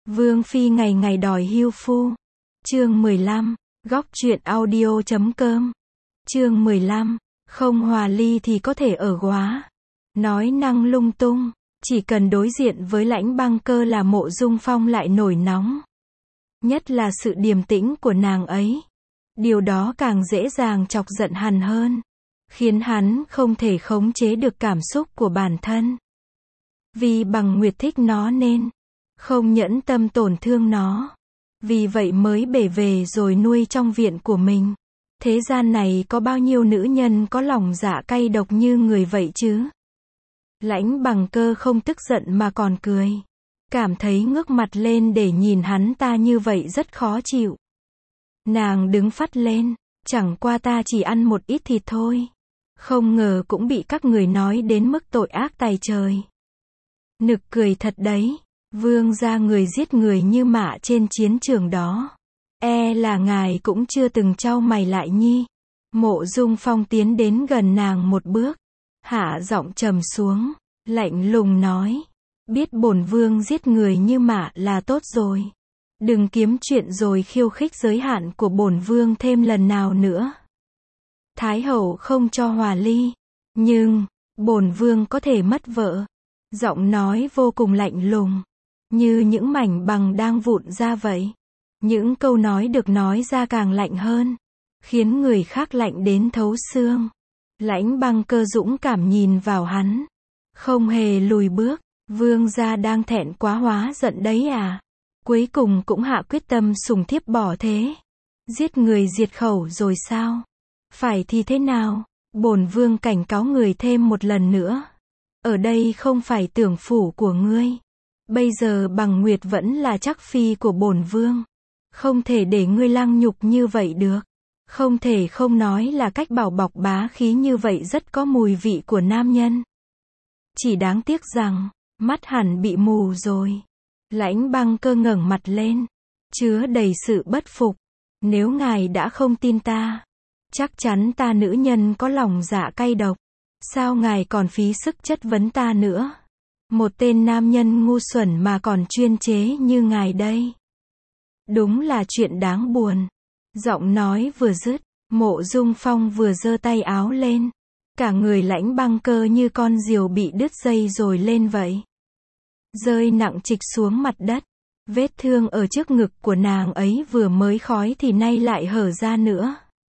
Vương phi ngày ngày đòi hưu phu. Chương 15, góc truyện audio.com. Chương 15, không hòa ly thì có thể ở góa. Nói năng lung tung, chỉ cần đối diện với Lãnh Băng Cơ là Mộ Dung Phong lại nổi nóng. Nhất là sự điềm tĩnh của nàng ấy. Điều đó càng dễ dàng chọc giận hắn hơn, khiến hắn không thể khống chế được cảm xúc của bản thân. Vì Bằng Nguyệt thích nó nên không nhẫn tâm tổn thương nó. Vì vậy mới bể về rồi nuôi trong viện của mình. Thế gian này có bao nhiêu nữ nhân có lòng dạ cay độc như người vậy chứ? Lãnh Bằng Cơ không tức giận mà còn cười. Cảm thấy ngước mặt lên để nhìn hắn ta như vậy rất khó chịu. Nàng đứng phắt lên, chẳng qua ta chỉ ăn một ít thịt thôi. Không ngờ cũng bị các người nói đến mức tội ác tày trời. Nực cười thật đấy. Vương gia người giết người như mạ trên chiến trường đó. E là ngài cũng chưa từng trao mày lại nhi. Mộ Dung Phong tiến đến gần nàng một bước. Hạ giọng trầm xuống, lạnh lùng nói. Biết bổn vương giết người như mạ là tốt rồi. Đừng kiếm chuyện rồi khiêu khích giới hạn của bổn vương thêm lần nào nữa. Thái hậu không cho hòa ly. Nhưng, bổn vương có thể mất vợ. Giọng nói vô cùng lạnh lùng. Như những mảnh bằng đang vụn ra vậy. Những câu nói được nói ra càng lạnh hơn. Khiến người khác lạnh đến thấu xương. Lãnh Băng Cơ dũng cảm nhìn vào hắn. Không hề lùi bước. Vương gia đang thẹn quá hóa giận đấy à? Cuối cùng cũng hạ quyết tâm sủng thiếp bỏ thế. Giết người diệt khẩu rồi sao? Phải thì thế nào? Bổn vương cảnh cáo người thêm một lần nữa. Ở đây không phải tưởng phủ của ngươi. Bây giờ Bằng Nguyệt vẫn là chắc phi của bổn vương. Không thể để ngươi lăng nhục như vậy được. Không thể không nói là cách bảo bọc bá khí như vậy rất có mùi vị của nam nhân. Chỉ đáng tiếc rằng, mắt hẳn bị mù rồi. Lãnh Băng Cơ ngẩng mặt lên, chứa đầy sự bất phục. Nếu ngài đã không tin ta, chắc chắn ta nữ nhân có lòng dạ cay độc. Sao ngài còn phí sức chất vấn ta nữa? Một tên nam nhân ngu xuẩn mà còn chuyên chế như ngài đây. Đúng là chuyện đáng buồn. Giọng nói vừa dứt, Mộ Dung Phong vừa giơ tay áo lên. Cả người Lãnh Băng Cơ như con diều bị đứt dây rồi lên vậy. Rơi nặng trịch xuống mặt đất. Vết thương ở trước ngực của nàng ấy vừa mới khói thì nay lại hở ra nữa.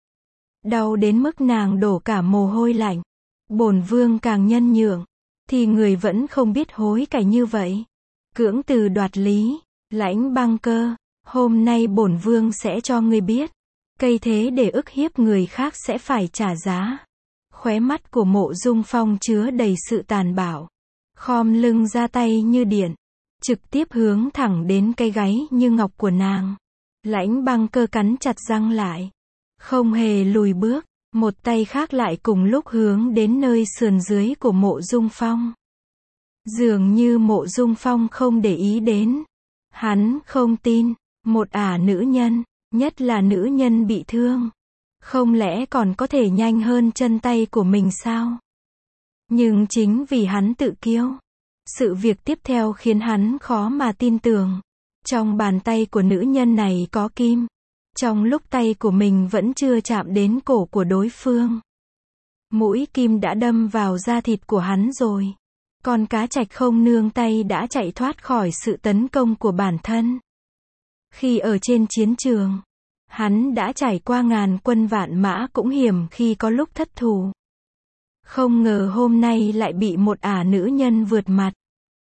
Đau đến mức nàng đổ cả mồ hôi lạnh. Bổn vương càng nhân nhượng, thì người vẫn không biết hối cải như vậy. Cưỡng từ đoạt lý. Lãnh Băng Cơ, hôm nay bổn vương sẽ cho ngươi biết. Cây thế để ức hiếp người khác sẽ phải trả giá. Khóe mắt của Mộ Dung Phong chứa đầy sự tàn bạo. Khom lưng ra tay như điện. Trực tiếp hướng thẳng đến cái gáy như ngọc của nàng. Lãnh Băng Cơ cắn chặt răng lại. Không hề lùi bước. Một tay khác lại cùng lúc hướng đến nơi sườn dưới của Mộ Dung Phong. Dường như Mộ Dung Phong không để ý đến. Hắn không tin. Một nữ nhân, nhất là nữ nhân bị thương. Không lẽ còn có thể nhanh hơn chân tay của mình sao? Nhưng chính vì hắn tự kiêu. Sự việc tiếp theo khiến hắn khó mà tin tưởng. Trong bàn tay của nữ nhân này có kim. Trong lúc tay của mình vẫn chưa chạm đến cổ của đối phương. Mũi kim đã đâm vào da thịt của hắn rồi. Con cá trạch không nương tay đã chạy thoát khỏi sự tấn công của bản thân. Khi ở trên chiến trường, hắn đã trải qua ngàn quân vạn mã cũng hiểm khi có lúc thất thủ. Không ngờ hôm nay lại bị một nữ nhân vượt mặt.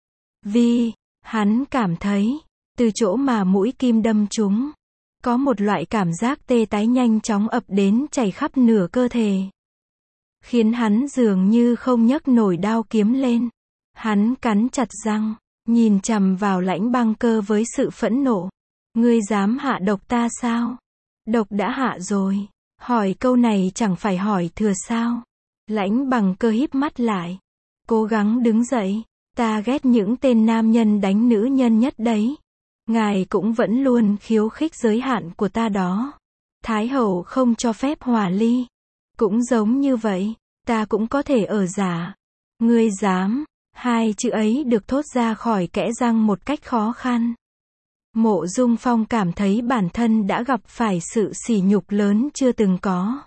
Vì, hắn cảm thấy, từ chỗ mà mũi kim đâm trúng, có một loại cảm giác tê tái nhanh chóng ập đến chảy khắp nửa cơ thể. Khiến hắn dường như không nhấc nổi đao kiếm lên. Hắn cắn chặt răng, nhìn chằm vào Lãnh Băng Cơ với sự phẫn nộ. Ngươi dám hạ độc ta sao? Độc đã hạ rồi. Hỏi câu này chẳng phải hỏi thừa sao? Lãnh Băng Cơ híp mắt lại. Cố gắng đứng dậy. Ta ghét những tên nam nhân đánh nữ nhân nhất đấy. Ngài cũng vẫn luôn khiêu khích giới hạn của ta đó. Thái hậu không cho phép hòa ly. Cũng giống như vậy, ta cũng có thể ở giả. Ngươi dám? Hai chữ ấy được thốt ra khỏi kẽ răng một cách khó khăn. Mộ Dung Phong cảm thấy bản thân đã gặp phải sự sỉ nhục lớn chưa từng có.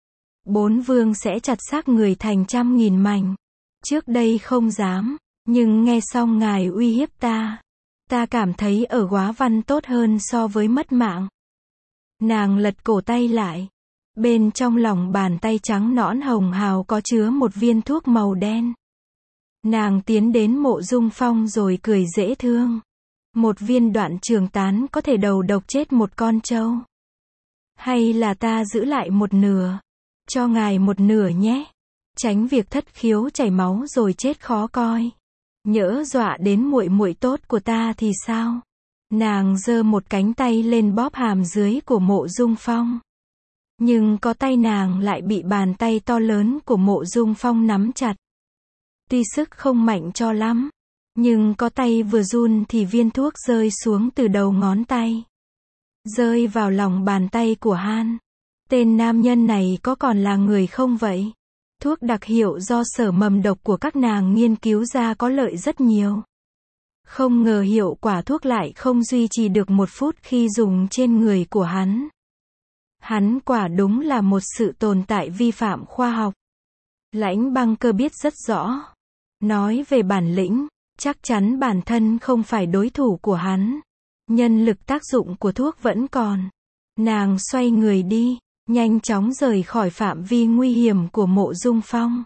4 vương sẽ chặt xác người thành trăm nghìn mảnh. Trước đây không dám, nhưng nghe xong ngài uy hiếp ta cảm thấy ở Góa Văn tốt hơn so với mất mạng. Nàng lật cổ tay lại. Bên trong lòng bàn tay trắng nõn hồng hào có chứa một viên thuốc màu đen. Nàng tiến đến Mộ Dung Phong rồi cười dễ thương. Một viên Đoạn Trường Tán có thể đầu độc chết một con trâu. Hay là ta giữ lại một nửa? Cho ngài một nửa nhé. Tránh việc thất khiếu chảy máu rồi chết khó coi. Nhỡ dọa đến muội muội tốt của ta thì sao? Nàng giơ một cánh tay lên bóp hàm dưới của Mộ Dung Phong. Nhưng có tay nàng lại bị bàn tay to lớn của Mộ Dung Phong nắm chặt. Tuy sức không mạnh cho lắm, nhưng có tay vừa run thì viên thuốc rơi xuống từ đầu ngón tay. Rơi vào lòng bàn tay của Han. Tên nam nhân này có còn là người không vậy? Thuốc đặc hiệu do sở mầm độc của các nàng nghiên cứu ra có lợi rất nhiều. Không ngờ hiệu quả thuốc lại không duy trì được 1 phút khi dùng trên người của hắn. Hắn quả đúng là một sự tồn tại vi phạm khoa học. Lãnh Băng Cơ biết rất rõ. Nói về bản lĩnh, chắc chắn bản thân không phải đối thủ của hắn. Nhân lực tác dụng của thuốc vẫn còn. Nàng xoay người đi, nhanh chóng rời khỏi phạm vi nguy hiểm của Mộ Dung Phong.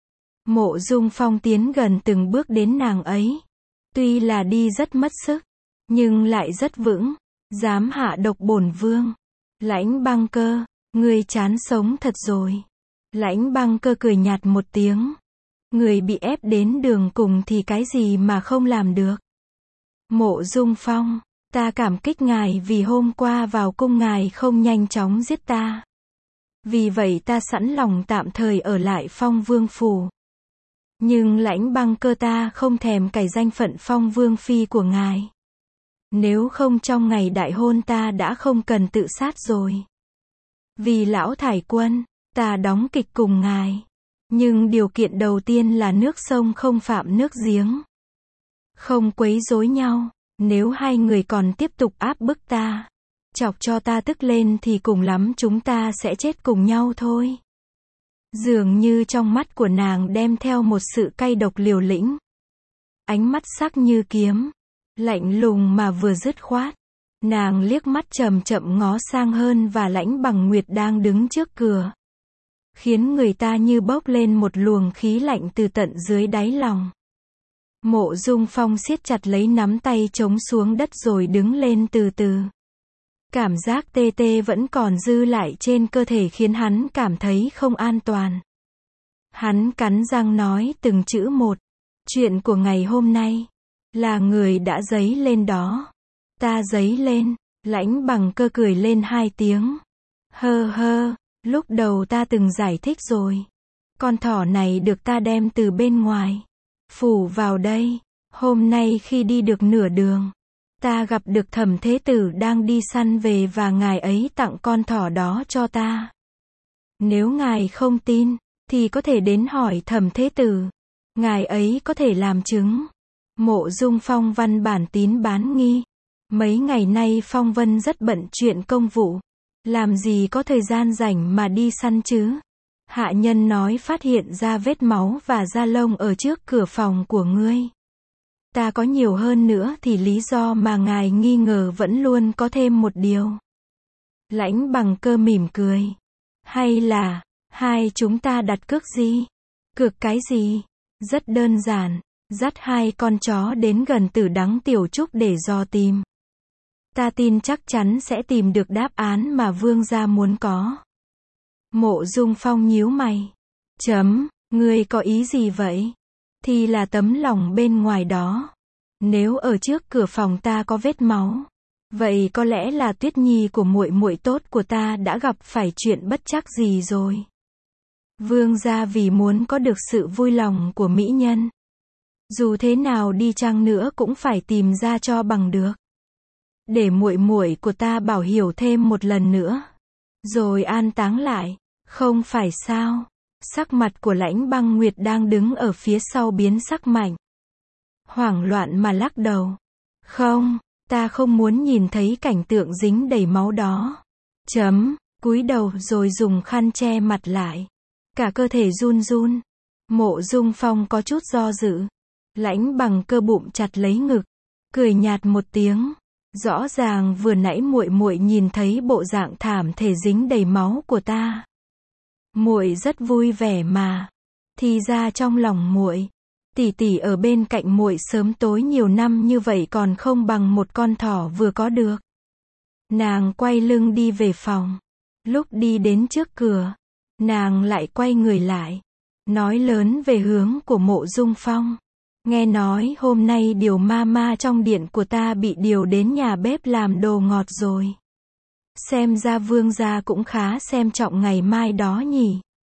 Mộ Dung Phong tiến gần từng bước đến nàng ấy. Tuy là đi rất mất sức, nhưng lại rất vững. Dám hạ độc bổn vương. Lãnh Băng Cơ, ngươi chán sống thật rồi. Lãnh Băng Cơ cười nhạt một tiếng. Người bị ép đến đường cùng thì cái gì mà không làm được. Mộ Dung Phong, ta cảm kích ngài vì hôm qua vào cung ngài không nhanh chóng giết ta. Vì vậy ta sẵn lòng tạm thời ở lại Phong Vương phủ. Nhưng Lãnh Băng Cơ, ta không thèm cày danh phận Phong Vương phi của ngài. Nếu không trong ngày đại hôn ta đã không cần tự sát rồi. Vì lão Thải Quân, ta đóng kịch cùng ngài. Nhưng điều kiện đầu tiên là nước sông không phạm nước giếng. Không quấy rối nhau. Nếu hai người còn tiếp tục áp bức ta, chọc cho ta tức lên thì cùng lắm chúng ta sẽ chết cùng nhau thôi. Dường như trong mắt của nàng đem theo một sự cay độc liều lĩnh. Ánh mắt sắc như kiếm, lạnh lùng mà vừa dứt khoát. Nàng liếc mắt chậm chậm ngó sang Hơn và Lãnh Bằng Nguyệt đang đứng trước cửa. Khiến người ta như bốc lên một luồng khí lạnh từ tận dưới đáy lòng. Mộ Dung Phong siết chặt lấy nắm tay chống xuống đất rồi đứng lên từ từ. Cảm giác tê tê vẫn còn dư lại trên cơ thể khiến hắn cảm thấy không an toàn. Hắn cắn răng nói từng chữ một. Chuyện của ngày hôm nay, là người đã dấy lên đó. Ta dấy lên. Lãnh Bằng Cơ cười lên 2 tiếng. Hơ hơ, lúc đầu ta từng giải thích rồi. Con thỏ này được ta đem từ bên ngoài phủ vào đây. Hôm nay khi đi được nửa đường, ta gặp được Thẩm Thế Tử đang đi săn về và ngài ấy tặng con thỏ đó cho ta. Nếu ngài không tin, thì có thể đến hỏi Thẩm Thế Tử. Ngài ấy có thể làm chứng. Mộ Dung Phong văn bản tín bán nghi. Mấy ngày nay Phong Vân rất bận chuyện công vụ. Làm gì có thời gian rảnh mà đi săn chứ? Hạ nhân nói phát hiện ra vết máu và da lông ở trước cửa phòng của ngươi. Ta có nhiều hơn nữa thì lý do mà ngài nghi ngờ vẫn luôn có thêm một điều. Lãnh Bằng Cơ mỉm cười. Hay là, hai chúng ta đặt cược gì? Cược cái gì? Rất đơn giản, dắt 2 con chó đến gần Tử Đắng Tiểu Trúc để dò tìm. Ta tin chắc chắn sẽ tìm được đáp án mà vương gia muốn có. Mộ Dung Phong nhíu mày. Ngươi có ý gì vậy? Thì là tấm lòng bên ngoài đó. Nếu ở trước cửa phòng ta có vết máu, vậy có lẽ là Tuyết Nhi của muội muội tốt của ta đã gặp phải chuyện bất trắc gì rồi. Vương gia vì muốn có được sự vui lòng của mỹ nhân, dù thế nào đi chăng nữa cũng phải tìm ra cho bằng được. Để muội muội của ta bảo hiểu thêm một lần nữa, rồi an táng lại, không phải sao? Sắc mặt của Lãnh Băng Nguyệt đang đứng ở phía sau biến sắc mạnh. Hoảng loạn mà lắc đầu. Không, Ta không muốn nhìn thấy cảnh tượng dính đầy máu đó. Cúi đầu rồi dùng khăn che mặt lại. Cả cơ thể run run. Mộ Dung Phong có chút do dự. Lãnh Bằng Cơ bụng chặt lấy ngực, cười nhạt một tiếng. Rõ ràng vừa nãy muội muội nhìn thấy bộ dạng thảm thể dính đầy máu của ta. Muội rất vui vẻ mà. Thì ra trong lòng muội, tỷ tỷ ở bên cạnh muội sớm tối nhiều năm như vậy còn không bằng một con thỏ vừa có được. Nàng quay lưng đi về phòng. Lúc đi đến trước cửa, nàng lại quay người lại, nói lớn về hướng của Mộ Dung Phong. Nghe nói hôm nay điều ma trong điện của ta bị điều đến nhà bếp làm đồ ngọt rồi. Xem ra vương gia cũng khá xem trọng ngày mai đó nhỉ.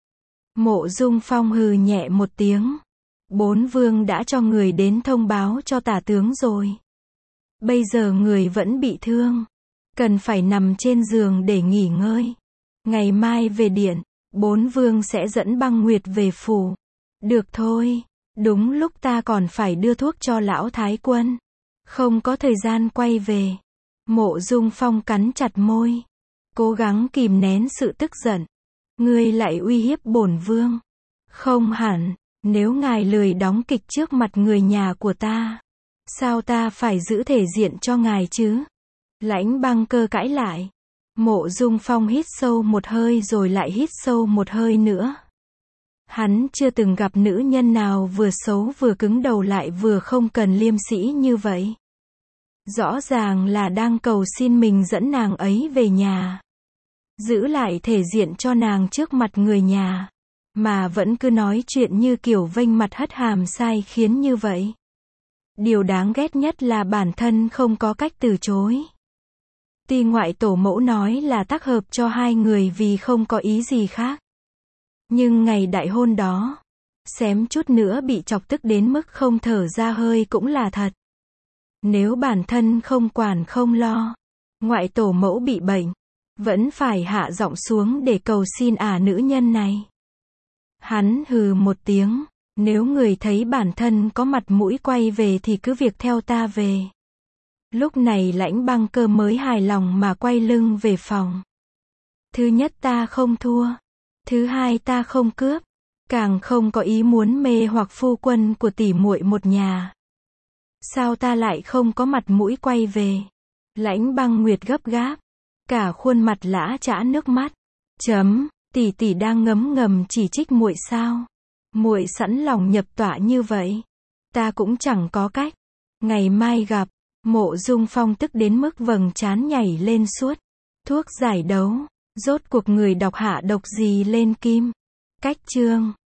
Mộ Dung Phong hừ nhẹ một tiếng. 4 vương đã cho người đến thông báo cho tả tướng rồi. Bây giờ người vẫn bị thương, cần phải nằm trên giường để nghỉ ngơi. Ngày mai về điện, 4 vương sẽ dẫn Băng Nguyệt về phủ. Được thôi, đúng lúc ta còn phải đưa thuốc cho lão thái quân. Không có thời gian quay về. Mộ Dung Phong cắn chặt môi, cố gắng kìm nén sự tức giận. Ngươi lại uy hiếp bổn vương. Không hẳn, nếu ngài lười đóng kịch trước mặt người nhà của ta, sao ta phải giữ thể diện cho ngài chứ? Lãnh Băng Cơ cãi lại. Mộ Dung Phong hít sâu một hơi rồi lại hít sâu một hơi nữa. Hắn chưa từng gặp nữ nhân nào vừa xấu vừa cứng đầu lại vừa không cần liêm sĩ như vậy. Rõ ràng là đang cầu xin mình dẫn nàng ấy về nhà, giữ lại thể diện cho nàng trước mặt người nhà, mà vẫn cứ nói chuyện như kiểu vênh mặt hất hàm sai khiến như vậy. Điều đáng ghét nhất là bản thân không có cách từ chối. Tuy ngoại tổ mẫu nói là tác hợp cho hai người vì không có ý gì khác, nhưng ngày đại hôn đó, xém chút nữa bị chọc tức đến mức không thở ra hơi cũng là thật. Nếu bản thân không quản không lo, ngoại tổ mẫu bị bệnh, vẫn phải hạ giọng xuống để cầu xin nữ nhân này. Hắn hừ một tiếng, nếu người thấy bản thân có mặt mũi quay về thì cứ việc theo ta về. Lúc này Lãnh Băng Cơ mới hài lòng mà quay lưng về phòng. Thứ nhất ta không thua. Thứ hai ta không cướp. Càng không có ý muốn mê hoặc phu quân của tỷ muội một nhà. Sao ta lại không có mặt mũi quay về? Lãnh Băng Nguyệt gấp gáp, cả khuôn mặt lã chã nước mắt. Tỷ tỷ đang ngấm ngầm chỉ trích muội sao? Muội sẵn lòng nhập tọa như vậy, ta cũng chẳng có cách. Ngày mai gặp. Mộ Dung Phong tức đến mức vầng trán nhảy lên suốt. Thuốc giải đấu, rốt cuộc người độc hạ độc gì lên kim? Cách chương